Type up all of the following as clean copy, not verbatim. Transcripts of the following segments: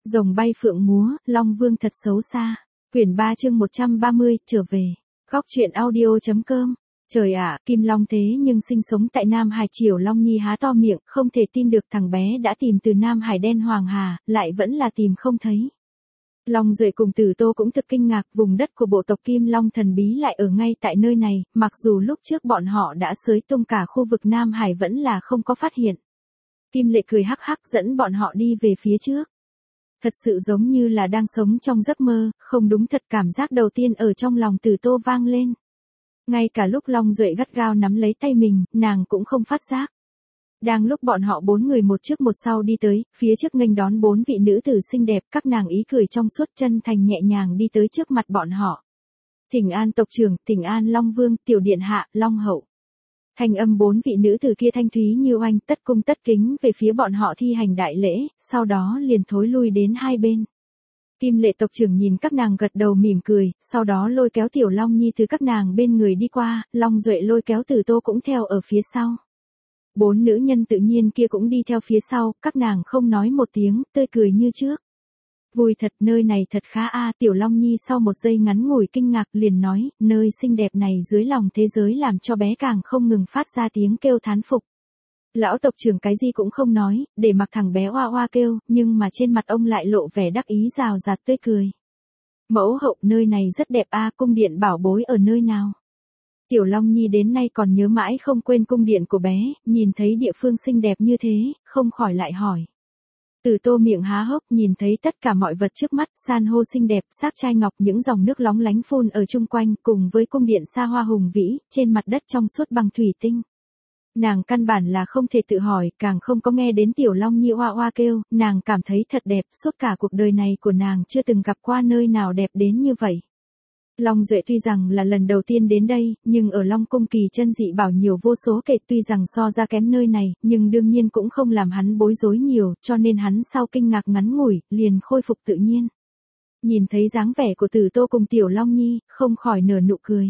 Rồng bay phượng múa, Long Vương thật xấu xa. Quyển 3 chương 130, trở về. Góc truyện audio.com. Trời ạ, Kim Long thế nhưng sinh sống tại Nam Hải. Triều Long Nhi há to miệng, không thể tin được thằng bé đã tìm từ Nam Hải đen Hoàng Hà, lại vẫn là tìm không thấy. Long Duệ cùng Tử Tô cũng thực kinh ngạc, vùng đất của bộ tộc Kim Long thần bí lại ở ngay tại nơi này, mặc dù lúc trước bọn họ đã xới tung cả khu vực Nam Hải vẫn là không có phát hiện. Kim Lệ cười hắc hắc dẫn bọn họ đi về phía trước. Thật sự giống như là đang sống trong giấc mơ, không đúng thật. Cảm giác đầu tiên ở trong lòng Tử Tô vang lên. Ngay cả lúc Long Duệ gắt gao nắm lấy tay mình, nàng cũng không phát giác. Đang lúc bọn họ 4 người một trước một sau đi tới, phía trước nghênh đón 4 vị nữ tử xinh đẹp, các nàng ý cười trong suốt chân thành nhẹ nhàng đi tới trước mặt bọn họ. Thỉnh an tộc trưởng, thỉnh an Long Vương, tiểu điện hạ, Long hậu. Thanh âm 4 vị nữ tử kia thanh thúy như oanh, tất cung tất kính về phía bọn họ thi hành đại lễ, sau đó liền thối lui đến hai bên. Kim Lệ tộc trưởng nhìn các nàng gật đầu mỉm cười, sau đó lôi kéo Tiểu Long Nhi từ các nàng bên người đi qua, Long Duệ lôi kéo Tử Tô cũng theo ở phía sau. 4 nữ nhân tự nhiên kia cũng đi theo phía sau, các nàng không nói một tiếng, tươi cười như trước. Vui thật, nơi này thật khá a. Tiểu Long Nhi sau một giây ngắn ngủi kinh ngạc liền nói, nơi xinh đẹp này dưới lòng thế giới làm cho bé càng không ngừng phát ra tiếng kêu thán phục. Lão tộc trưởng cái gì cũng không nói, để mặc thằng bé oa oa kêu, nhưng mà trên mặt ông lại lộ vẻ đắc ý rào rạt tươi cười. Mẫu hậu, nơi này rất đẹp a, cung điện bảo bối ở nơi nào? Tiểu Long Nhi đến nay còn nhớ mãi không quên cung điện của bé, nhìn thấy địa phương xinh đẹp như thế, không khỏi lại hỏi. Tử Tô miệng há hốc nhìn thấy tất cả mọi vật trước mắt, san hô xinh đẹp, sáp trai ngọc, những dòng nước lóng lánh phun ở chung quanh, cùng với cung điện xa hoa hùng vĩ, trên mặt đất trong suốt bằng thủy tinh. Nàng căn bản là không thể tự hỏi, càng không có nghe đến Tiểu Long Nhi oa oa kêu, nàng cảm thấy thật đẹp, suốt cả cuộc đời này của nàng chưa từng gặp qua nơi nào đẹp đến như vậy. Long Duệ tuy rằng là lần đầu tiên đến đây, nhưng ở Long Cung kỳ chân dị bảo nhiều vô số kể, tuy rằng so ra kém nơi này, nhưng đương nhiên cũng không làm hắn bối rối nhiều, cho nên hắn sau kinh ngạc ngắn ngủi, liền khôi phục tự nhiên. Nhìn thấy dáng vẻ của Tử Tô cùng Tiểu Long Nhi, không khỏi nở nụ cười.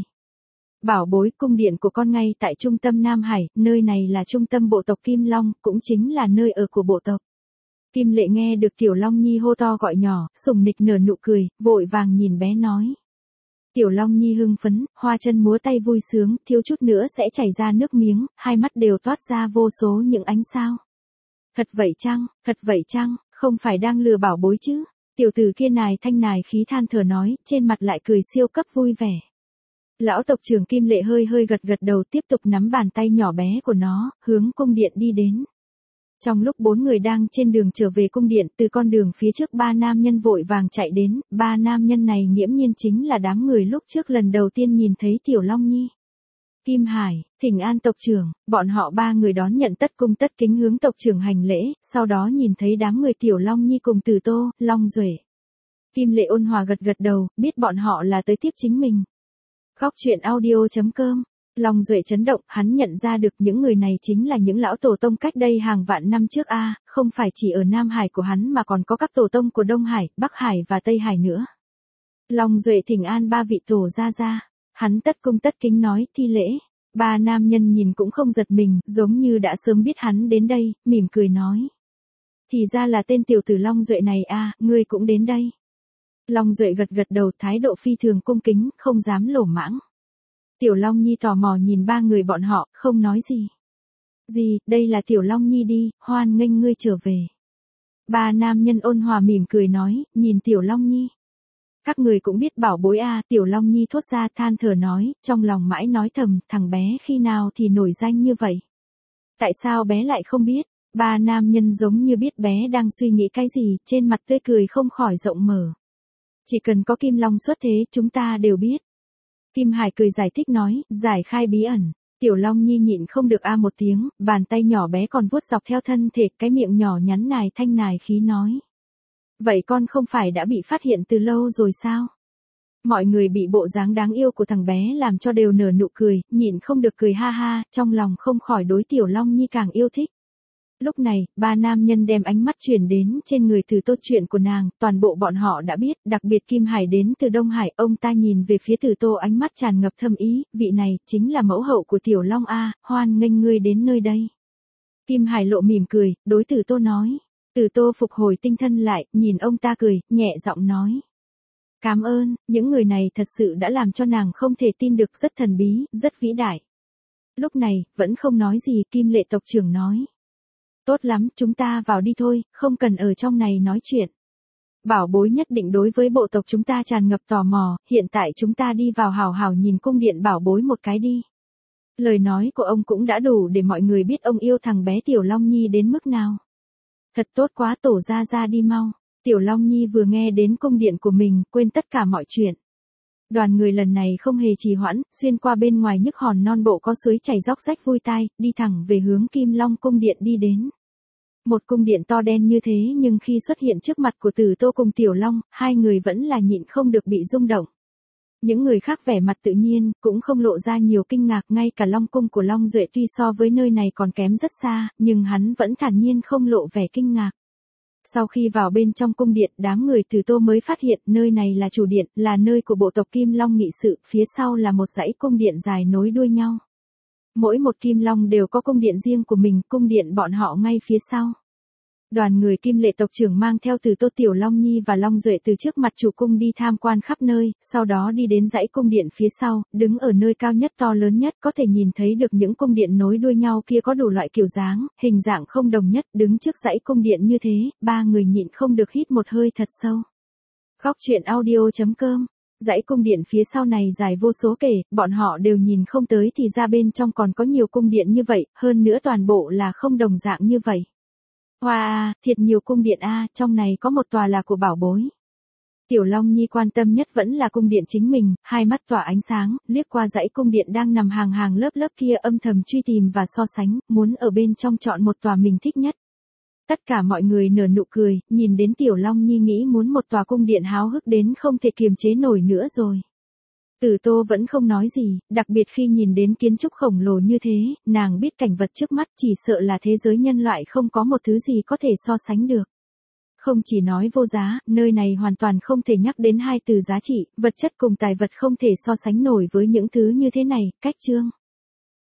Bảo bối, cung điện của con ngay tại trung tâm Nam Hải, nơi này là trung tâm bộ tộc Kim Long, cũng chính là nơi ở của bộ tộc. Kim Lệ nghe được Tiểu Long Nhi hô to gọi nhỏ, sủng nịch nở nụ cười, vội vàng nhìn bé nói. Tiểu Long Nhi hưng phấn, hoa chân múa tay vui sướng, thiếu chút nữa sẽ chảy ra nước miếng, hai mắt đều toát ra vô số những ánh sao. Thật vậy chăng, không phải đang lừa bảo bối chứ? Tiểu tử kia nài thanh nài khí than thở nói, trên mặt lại cười siêu cấp vui vẻ. Lão tộc trưởng Kim Lệ hơi gật đầu, tiếp tục nắm bàn tay nhỏ bé của nó, hướng cung điện đi đến. Trong lúc 4 người đang trên đường trở về cung điện, từ con đường phía trước 3 nam nhân vội vàng chạy đến, 3 nam nhân này nghiễm nhiên chính là đám người lúc trước lần đầu tiên nhìn thấy Tiểu Long Nhi. Kim Hải, thỉnh an tộc trưởng, bọn họ 3 người đón nhận tất cung tất kính hướng tộc trưởng hành lễ, sau đó nhìn thấy đám người Tiểu Long Nhi cùng Tử Tô, Long Duệ. Kim Lệ ôn hòa gật đầu, biết bọn họ là tới tiếp chính mình. Góc truyện audio.com. Long Duệ chấn động, hắn nhận ra được những người này chính là những lão tổ tông cách đây hàng vạn năm trước a, không phải chỉ ở Nam Hải của hắn mà còn có các tổ tông của Đông Hải, Bắc Hải và Tây Hải nữa. Long Duệ thỉnh an 3 vị tổ gia, hắn tất cung tất kính nói, thi lễ. 3 nam nhân nhìn cũng không giật mình, giống như đã sớm biết hắn đến đây, mỉm cười nói. Thì ra là tên tiểu tử Long Duệ này a, ngươi cũng đến đây. Long Duệ gật đầu, thái độ phi thường cung kính, không dám lỗ mãng. Tiểu Long Nhi tò mò nhìn 3 người bọn họ, không nói gì. Gì, đây là Tiểu Long Nhi đi, hoan nghênh ngươi trở về. 3 nam nhân ôn hòa mỉm cười nói, nhìn Tiểu Long Nhi. Các người cũng biết bảo bối a, Tiểu Long Nhi thốt ra than thở nói, trong lòng mãi nói thầm, thằng bé khi nào thì nổi danh như vậy. Tại sao bé lại không biết? 3 nam nhân giống như biết bé đang suy nghĩ cái gì, trên mặt tươi cười không khỏi rộng mở. Chỉ cần có Kim Long xuất thế, chúng ta đều biết. Kim Hải cười giải thích nói, giải khai bí ẩn. Tiểu Long Nhi nhịn không được a một tiếng, bàn tay nhỏ bé còn vuốt dọc theo thân thể, cái miệng nhỏ nhắn nài thanh nài khí nói. Vậy con không phải đã bị phát hiện từ lâu rồi sao? Mọi người bị bộ dáng đáng yêu của thằng bé làm cho đều nở nụ cười, nhịn không được cười ha ha, trong lòng không khỏi đối Tiểu Long Nhi càng yêu thích. Lúc này, 3 nam nhân đem ánh mắt chuyển đến trên người Tử Tô. Chuyện của nàng, toàn bộ bọn họ đã biết, đặc biệt Kim Hải đến từ Đông Hải, ông ta nhìn về phía Tử Tô ánh mắt tràn ngập thâm ý, vị này, chính là mẫu hậu của Tiểu Long a, hoan nghênh ngươi đến nơi đây. Kim Hải lộ mỉm cười, đối Tử Tô nói. Từ Tô phục hồi tinh thần lại, nhìn ông ta cười, nhẹ giọng nói. Cảm ơn, những người này thật sự đã làm cho nàng không thể tin được, rất thần bí, rất vĩ đại. Lúc này, vẫn không nói gì, Kim Lệ tộc trưởng nói. Tốt lắm, chúng ta vào đi thôi, không cần ở trong này nói chuyện. Bảo bối nhất định đối với bộ tộc chúng ta tràn ngập tò mò, hiện tại chúng ta đi vào hào hào nhìn cung điện bảo bối một cái đi. Lời nói của ông cũng đã đủ để mọi người biết ông yêu thằng bé Tiểu Long Nhi đến mức nào. Thật tốt quá, tổ ra đi mau. Tiểu Long Nhi vừa nghe đến cung điện của mình, quên tất cả mọi chuyện. Đoàn người lần này không hề trì hoãn, xuyên qua bên ngoài nhức hòn non bộ có suối chảy róc rách vui tai, đi thẳng về hướng Kim Long cung điện đi đến. Một cung điện to đen như thế nhưng khi xuất hiện trước mặt của Từ Tô cùng Tiểu Long, hai người vẫn là nhịn không được bị rung động. Những người khác vẻ mặt tự nhiên, cũng không lộ ra nhiều kinh ngạc, ngay cả Long cung của Long Duệ tuy so với nơi này còn kém rất xa, nhưng hắn vẫn thản nhiên không lộ vẻ kinh ngạc. Sau khi vào bên trong cung điện, đám người Từ Tô mới phát hiện nơi này là chủ điện, là nơi của bộ tộc Kim Long nghị sự, phía sau là một dãy cung điện dài nối đuôi nhau. Mỗi một Kim Long đều có cung điện riêng của mình, cung điện bọn họ ngay phía sau. Đoàn người Kim Lệ tộc trưởng mang theo Từ Tô, Tiểu Long Nhi và Long Duệ từ trước mặt chủ cung đi tham quan khắp nơi, sau đó đi đến dãy cung điện phía sau, đứng ở nơi cao nhất to lớn nhất, có thể nhìn thấy được những cung điện nối đuôi nhau kia có đủ loại kiểu dáng, hình dạng không đồng nhất, đứng trước dãy cung điện như thế, ba người nhịn không được hít một hơi thật sâu. Góc truyện audio.com. Dãy cung điện phía sau này dài vô số kể, bọn họ đều nhìn không tới thì ra bên trong còn có nhiều cung điện như vậy, hơn nữa toàn bộ là không đồng dạng như vậy. Wow, thiệt nhiều cung điện a, trong này có một tòa là của bảo bối. Tiểu Long Nhi quan tâm nhất vẫn là cung điện chính mình, hai mắt tỏa ánh sáng, liếc qua dãy cung điện đang nằm hàng hàng lớp lớp kia, âm thầm truy tìm và so sánh, muốn ở bên trong chọn một tòa mình thích nhất. Tất cả mọi người nở nụ cười, nhìn đến Tiểu Long Nhi nghĩ muốn một tòa cung điện háo hức đến không thể kiềm chế nổi nữa rồi. Từ Tô vẫn không nói gì, đặc biệt khi nhìn đến kiến trúc khổng lồ như thế, nàng biết cảnh vật trước mắt chỉ sợ là thế giới nhân loại không có một thứ gì có thể so sánh được. Không chỉ nói vô giá, nơi này hoàn toàn không thể nhắc đến hai từ giá trị, vật chất cùng tài vật không thể so sánh nổi với những thứ như thế này, cách chương.